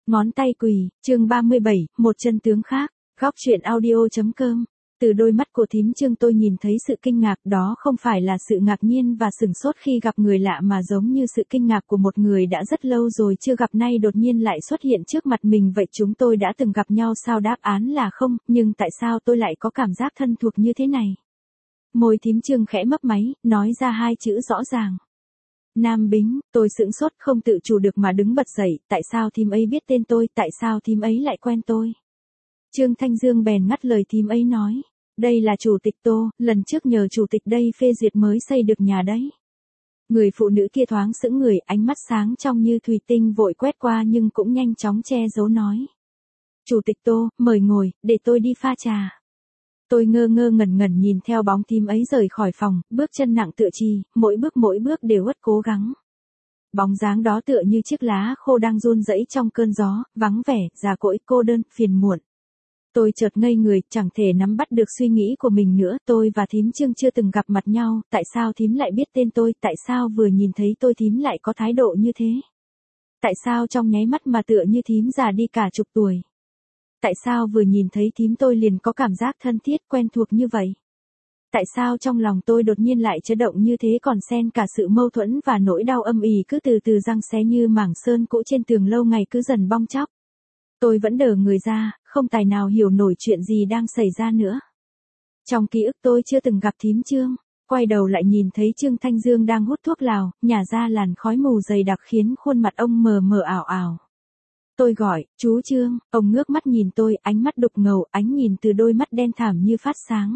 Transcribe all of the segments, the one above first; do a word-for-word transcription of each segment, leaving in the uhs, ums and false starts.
Ngón tay quỳ, chương ba mươi bảy, một chân tướng khác, góc truyện audio.com. Từ đôi mắt của thím Trương tôi nhìn thấy sự kinh ngạc, đó không phải là sự ngạc nhiên và sửng sốt khi gặp người lạ mà giống như sự kinh ngạc của một người đã rất lâu rồi chưa gặp nay đột nhiên lại xuất hiện trước mặt mình. Vậy chúng tôi đã từng gặp nhau sao? Đáp án là không, nhưng tại sao tôi lại có cảm giác thân thuộc như thế này? Môi thím Trương khẽ mấp máy, nói ra hai chữ rõ ràng. Nam Bính. Tôi sững sốt không tự chủ được mà đứng bật dậy, tại sao thím ấy biết tên tôi, tại sao thím ấy lại quen tôi? Trương Thanh Dương bèn ngắt lời thím ấy nói, đây là chủ tịch Tô, lần trước nhờ chủ tịch đây phê duyệt mới xây được nhà đấy. Người phụ nữ kia thoáng sững người, ánh mắt sáng trong như thủy tinh vội quét qua nhưng cũng nhanh chóng che giấu nói. Chủ tịch Tô, mời ngồi, để tôi đi pha trà. Tôi ngơ ngơ ngẩn ngẩn nhìn theo bóng thím ấy rời khỏi phòng, bước chân nặng tựa trì, mỗi bước mỗi bước đều uất cố gắng. Bóng dáng đó tựa như chiếc lá khô đang run rẩy trong cơn gió, vắng vẻ, già cỗi, cô đơn, phiền muộn. Tôi chợt ngây người, chẳng thể nắm bắt được suy nghĩ của mình nữa. Tôi và thím Trương chưa từng gặp mặt nhau, tại sao thím lại biết tên tôi, tại sao vừa nhìn thấy tôi thím lại có thái độ như thế? Tại sao trong nháy mắt mà tựa như thím già đi cả chục tuổi? Tại sao vừa nhìn thấy thím tôi liền có cảm giác thân thiết, quen thuộc như vậy? Tại sao trong lòng tôi đột nhiên lại chấn động như thế, còn xen cả sự mâu thuẫn và nỗi đau âm ỉ cứ từ từ giăng xé như mảng sơn cũ trên tường lâu ngày cứ dần bong tróc? Tôi vẫn đờ người ra, không tài nào hiểu nổi chuyện gì đang xảy ra nữa. Trong ký ức tôi chưa từng gặp thím Trương, quay đầu lại nhìn thấy Trương Thanh Dương đang hút thuốc lào, nhả ra làn khói mù dày đặc khiến khuôn mặt ông mờ mờ ảo ảo. Tôi gọi, chú Trương, ông ngước mắt nhìn tôi, ánh mắt đục ngầu, ánh nhìn từ đôi mắt đen thẳm như phát sáng.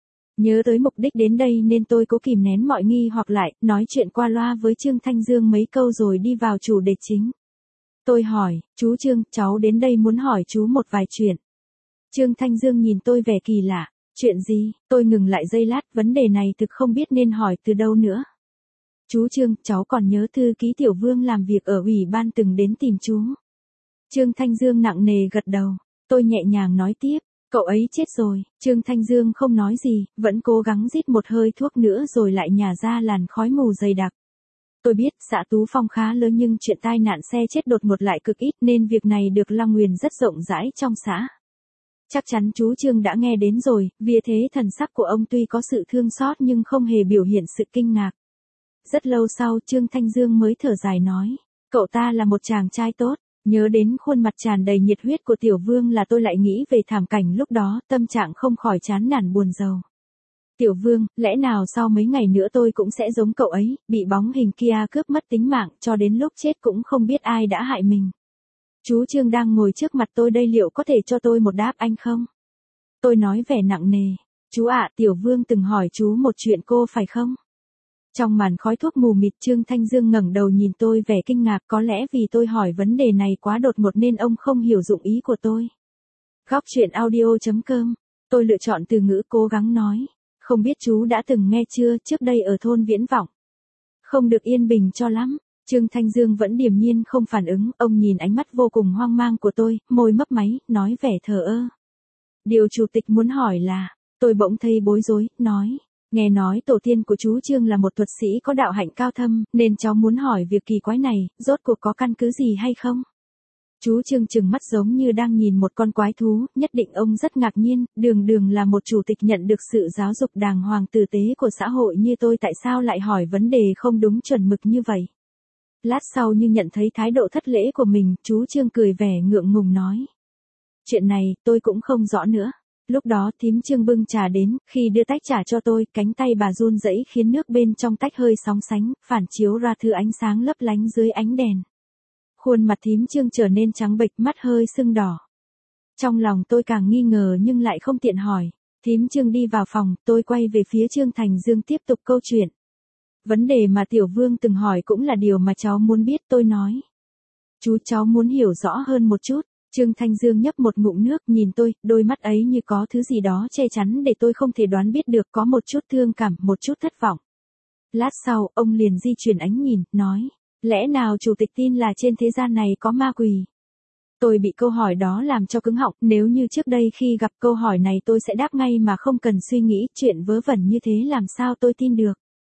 Nhớ tới mục đích đến đây nên tôi cố kìm nén mọi nghi hoặc lại, nói chuyện qua loa với Trương Thanh Dương mấy câu rồi đi vào chủ đề chính. Tôi hỏi, chú Trương, cháu đến đây muốn hỏi chú một vài chuyện. Trương Thanh Dương nhìn tôi vẻ kỳ lạ, chuyện gì? Tôi ngừng lại giây lát, vấn đề này thực không biết nên hỏi từ đâu nữa. Chú Trương, cháu còn nhớ thư ký Tiểu Vương làm việc ở ủy ban từng đến tìm chú. Trương Thanh Dương nặng nề gật đầu, tôi nhẹ nhàng nói tiếp, cậu ấy chết rồi. Trương Thanh Dương không nói gì, vẫn cố gắng rít một hơi thuốc nữa rồi lại nhả ra làn khói mù dày đặc. Tôi biết xã Tú Phong khá lớn nhưng chuyện tai nạn xe chết đột ngột lại cực ít nên việc này được long nguyền rất rộng rãi trong xã. Chắc chắn chú Trương đã nghe đến rồi, vì thế thần sắc của ông tuy có sự thương xót nhưng không hề biểu hiện sự kinh ngạc. Rất lâu sau Trương Thanh Dương mới thở dài nói, cậu ta là một chàng trai tốt. Nhớ đến khuôn mặt tràn đầy nhiệt huyết của Tiểu Vương là tôi lại nghĩ về thảm cảnh lúc đó, tâm trạng không khỏi chán nản buồn rầu. Tiểu Vương, lẽ nào sau mấy ngày nữa tôi cũng sẽ giống cậu ấy, bị bóng hình kia cướp mất tính mạng, cho đến lúc chết cũng không biết ai đã hại mình. Chú Trương đang ngồi trước mặt tôi đây, liệu có thể cho tôi một đáp anh không? Tôi nói vẻ nặng nề, chú ạ, Tiểu Vương từng hỏi chú một chuyện cô phải không? Trong màn khói thuốc mù mịt Trương Thanh Dương ngẩng đầu nhìn tôi vẻ kinh ngạc, có lẽ vì tôi hỏi vấn đề này quá đột ngột nên ông không hiểu dụng ý của tôi. Góc truyện audio.com, tôi lựa chọn từ ngữ cố gắng nói, không biết chú đã từng nghe chưa, trước đây ở thôn Viễn Vọng. Không được yên bình cho lắm. Trương Thanh Dương vẫn điềm nhiên không phản ứng, ông nhìn ánh mắt vô cùng hoang mang của tôi, môi mấp máy, nói vẻ thờ ơ. Điều chủ tịch muốn hỏi là, tôi bỗng thấy bối rối, nói. Nghe nói tổ tiên của chú Trương là một thuật sĩ có đạo hạnh cao thâm, nên cháu muốn hỏi việc kỳ quái này, rốt cuộc có căn cứ gì hay không? Chú Trương trừng mắt giống như đang nhìn một con quái thú, nhất định ông rất ngạc nhiên, đường đường là một chủ tịch nhận được sự giáo dục đàng hoàng tử tế của xã hội như tôi, tại sao lại hỏi vấn đề không đúng chuẩn mực như vậy? Lát sau như nhận thấy thái độ thất lễ của mình, chú Trương cười vẻ ngượng ngùng nói. Chuyện này, tôi cũng không rõ nữa. Lúc đó thím Trương bưng trà đến, khi đưa tách trà cho tôi, cánh tay bà run rẩy khiến nước bên trong tách hơi sóng sánh, phản chiếu ra thứ ánh sáng lấp lánh dưới ánh đèn. Khuôn mặt thím Trương trở nên trắng bệch, mắt hơi sưng đỏ. Trong lòng tôi càng nghi ngờ nhưng lại không tiện hỏi. Thím Trương đi vào phòng, tôi quay về phía Trương Thành Dương tiếp tục câu chuyện. Vấn đề mà Tiểu Vương từng hỏi cũng là điều mà cháu muốn biết, tôi nói. Chú, cháu muốn hiểu rõ hơn một chút. Trương Thanh Dương nhấp một ngụm nước nhìn tôi, đôi mắt ấy như có thứ gì đó che chắn để tôi không thể đoán biết được, có một chút thương cảm, một chút thất vọng. Lát sau, ông liền di chuyển ánh nhìn, nói, lẽ nào chủ tịch tin là trên thế gian này có ma quỷ? Tôi bị câu hỏi đó làm cho cứng họng, nếu như trước đây khi gặp câu hỏi này tôi sẽ đáp ngay mà không cần suy nghĩ, chuyện vớ vẩn như thế làm sao tôi tin được.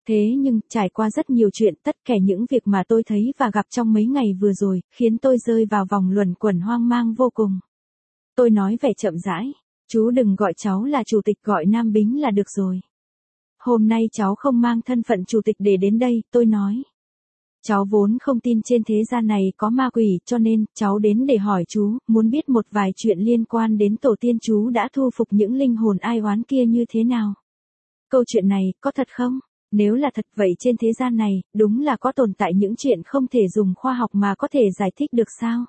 Thế nhưng, trải qua rất nhiều chuyện, tất cả những việc mà tôi thấy và gặp trong mấy ngày vừa rồi, khiến tôi rơi vào vòng luẩn quẩn hoang mang vô cùng. Tôi nói vẻ chậm rãi, chú đừng gọi cháu là chủ tịch, gọi Nam Bính là được rồi. Hôm nay cháu không mang thân phận chủ tịch để đến đây, tôi nói. Cháu vốn không tin trên thế gian này có ma quỷ, cho nên, cháu đến để hỏi chú, muốn biết một vài chuyện liên quan đến tổ tiên chú đã thu phục những linh hồn ai oán kia như thế nào. Câu chuyện này, có thật không? Nếu là thật vậy trên thế gian này, đúng là có tồn tại những chuyện không thể dùng khoa học mà có thể giải thích được sao?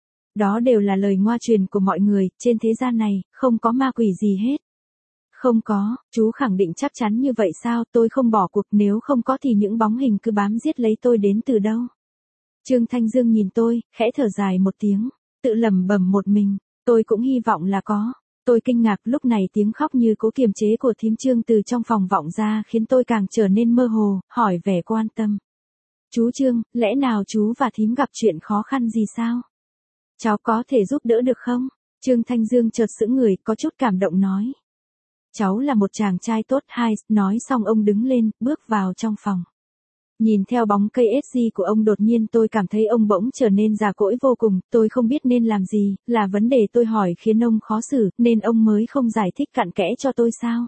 Đó đều là lời ngoa truyền của mọi người, trên thế gian này, không có ma quỷ gì hết. Không có, chú khẳng định chắc chắn như vậy sao? Tôi không bỏ cuộc, nếu không có thì những bóng hình cứ bám giết lấy tôi đến từ đâu? Trương Thanh Dương nhìn tôi, khẽ thở dài một tiếng, tự lẩm bẩm một mình, tôi cũng hy vọng là có. Tôi kinh ngạc, lúc này tiếng khóc như cố kiềm chế của thím Trương từ trong phòng vọng ra khiến tôi càng trở nên mơ hồ, hỏi vẻ quan tâm. Chú Trương, lẽ nào chú và thím gặp chuyện khó khăn gì sao? Cháu có thể giúp đỡ được không? Trương Thanh Dương chợt sững người, có chút cảm động nói. Cháu là một chàng trai tốt. Hai, nói xong ông đứng lên, bước vào trong phòng. Nhìn theo bóng cây ét giê của ông, đột nhiên tôi cảm thấy ông bỗng trở nên già cỗi vô cùng, tôi không biết nên làm gì, là vấn đề tôi hỏi khiến ông khó xử, nên ông mới không giải thích cặn kẽ cho tôi sao?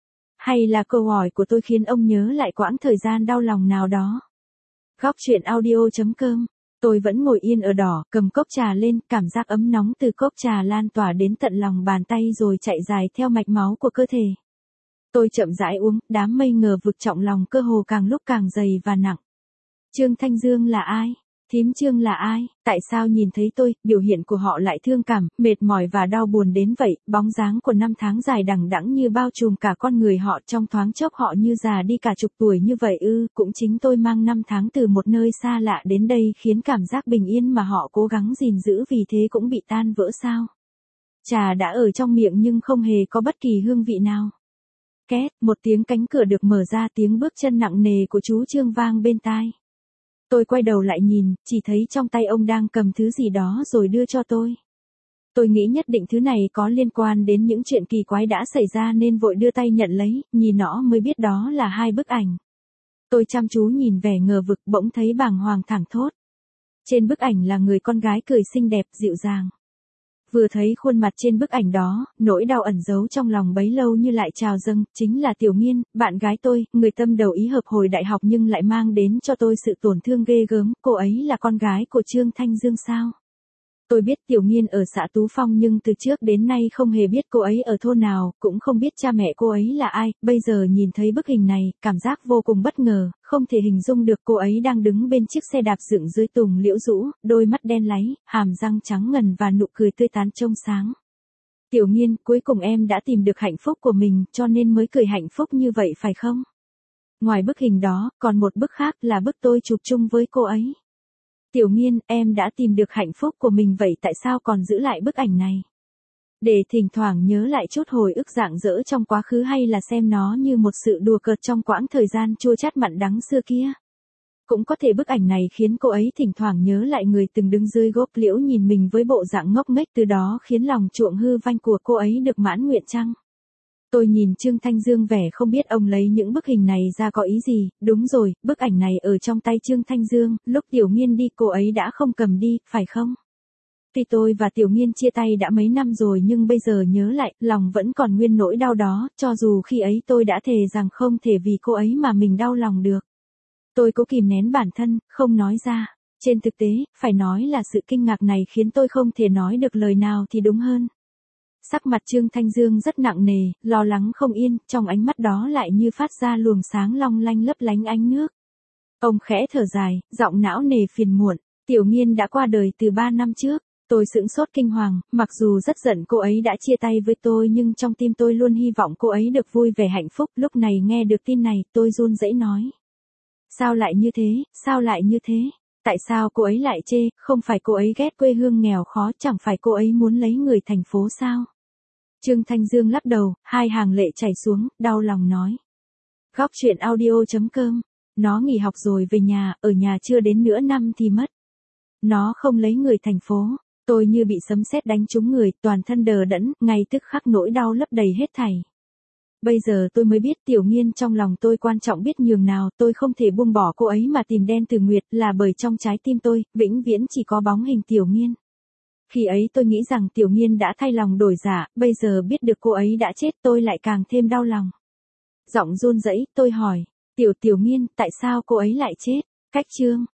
Hay là câu hỏi của tôi khiến ông nhớ lại quãng thời gian đau lòng nào đó? Góc truyện audio chấm com. Tôi vẫn ngồi yên ở đỏ, cầm cốc trà lên, cảm giác ấm nóng từ cốc trà lan tỏa đến tận lòng bàn tay rồi chạy dài theo mạch máu của cơ thể. Tôi chậm rãi uống, đám mây ngờ vực trọng lòng cơ hồ càng lúc càng dày và nặng. Trương Thanh Dương là ai? Thím Trương là ai? Tại sao nhìn thấy tôi, biểu hiện của họ lại thương cảm, mệt mỏi và đau buồn đến vậy? Bóng dáng của năm tháng dài đằng đẵng như bao trùm cả con người họ, trong thoáng chốc họ như già đi cả chục tuổi như vậy ư? Cũng chính tôi mang năm tháng từ một nơi xa lạ đến đây khiến cảm giác bình yên mà họ cố gắng gìn giữ vì thế cũng bị tan vỡ sao? Trà đã ở trong miệng nhưng không hề có bất kỳ hương vị nào. Két, một tiếng cánh cửa được mở ra, tiếng bước chân nặng nề của chú Trương vang bên tai. Tôi quay đầu lại nhìn, chỉ thấy trong tay ông đang cầm thứ gì đó rồi đưa cho tôi. Tôi nghĩ nhất định thứ này có liên quan đến những chuyện kỳ quái đã xảy ra nên vội đưa tay nhận lấy, nhìn nó mới biết đó là hai bức ảnh. Tôi chăm chú nhìn vẻ ngờ vực, bỗng thấy bàng hoàng thẳng thốt. Trên bức ảnh là người con gái cười xinh đẹp, dịu dàng. Vừa thấy khuôn mặt trên bức ảnh đó, nỗi đau ẩn giấu trong lòng bấy lâu như lại trào dâng, chính là Tiểu Nghiên, bạn gái tôi, người tâm đầu ý hợp hồi đại học nhưng lại mang đến cho tôi sự tổn thương ghê gớm, cô ấy là con gái của Trương Thanh Dương sao? Tôi biết Tiểu Nghiên ở xã Tú Phong nhưng từ trước đến nay không hề biết cô ấy ở thôn nào, cũng không biết cha mẹ cô ấy là ai, bây giờ nhìn thấy bức hình này, cảm giác vô cùng bất ngờ, không thể hình dung được cô ấy đang đứng bên chiếc xe đạp dựng dưới tùng liễu rũ, đôi mắt đen láy, hàm răng trắng ngần và nụ cười tươi tắn trông sáng. Tiểu Nghiên, cuối cùng em đã tìm được hạnh phúc của mình, cho nên mới cười hạnh phúc như vậy phải không? Ngoài bức hình đó, còn một bức khác là bức tôi chụp chung với cô ấy. Tiểu Nghiên, em đã tìm được hạnh phúc của mình vậy tại sao còn giữ lại bức ảnh này? Để thỉnh thoảng nhớ lại chút hồi ức rạng rỡ trong quá khứ hay là xem nó như một sự đùa cợt trong quãng thời gian chua chát mặn đắng xưa kia? Cũng có thể bức ảnh này khiến cô ấy thỉnh thoảng nhớ lại người từng đứng dưới gốc liễu nhìn mình với bộ dạng ngốc nghếch, từ đó khiến lòng chuộng hư vanh của cô ấy được mãn nguyện chăng? Tôi nhìn Trương Thanh Dương vẻ không biết ông lấy những bức hình này ra có ý gì, đúng rồi, bức ảnh này ở trong tay Trương Thanh Dương, lúc Tiểu Nghiên đi cô ấy đã không cầm đi, phải không? Tuy tôi và Tiểu Nghiên chia tay đã mấy năm rồi nhưng bây giờ nhớ lại, lòng vẫn còn nguyên nỗi đau đó, cho dù khi ấy tôi đã thề rằng không thể vì cô ấy mà mình đau lòng được. Tôi cố kìm nén bản thân, không nói ra. Trên thực tế, phải nói là sự kinh ngạc này khiến tôi không thể nói được lời nào thì đúng hơn. Sắc mặt Trương Thanh Dương rất nặng nề, lo lắng không yên, trong ánh mắt đó lại như phát ra luồng sáng long lanh lấp lánh ánh nước. Ông khẽ thở dài, giọng não nề phiền muộn, Tiểu Nghiên đã qua đời từ ba năm trước. Tôi sững sốt kinh hoàng, mặc dù rất giận cô ấy đã chia tay với tôi nhưng trong tim tôi luôn hy vọng cô ấy được vui vẻ hạnh phúc. Lúc này nghe được tin này, tôi run rẩy nói. Sao lại như thế, sao lại như thế? Tại sao cô ấy lại chê, không phải cô ấy ghét quê hương nghèo khó, chẳng phải cô ấy muốn lấy người thành phố sao? Trương Thanh Dương lắc đầu, hai hàng lệ chảy xuống, đau lòng nói. Góc truyện audio chấm com, nó nghỉ học rồi về nhà, ở nhà chưa đến nửa năm thì mất. Nó không lấy người thành phố, tôi như bị sấm sét đánh trúng người, toàn thân đờ đẫn, ngay tức khắc nỗi đau lấp đầy hết thảy. Bây giờ tôi mới biết Tiểu Nghiên trong lòng tôi quan trọng biết nhường nào, tôi không thể buông bỏ cô ấy mà tìm Đen Từ Nguyệt, là bởi trong trái tim tôi, vĩnh viễn chỉ có bóng hình Tiểu Nghiên. Khi ấy tôi nghĩ rằng Tiểu Nghiên đã thay lòng đổi dạ, bây giờ biết được cô ấy đã chết tôi lại càng thêm đau lòng. Giọng run rẩy, tôi hỏi, Tiểu Tiểu Nghiên, tại sao cô ấy lại chết? Cách chương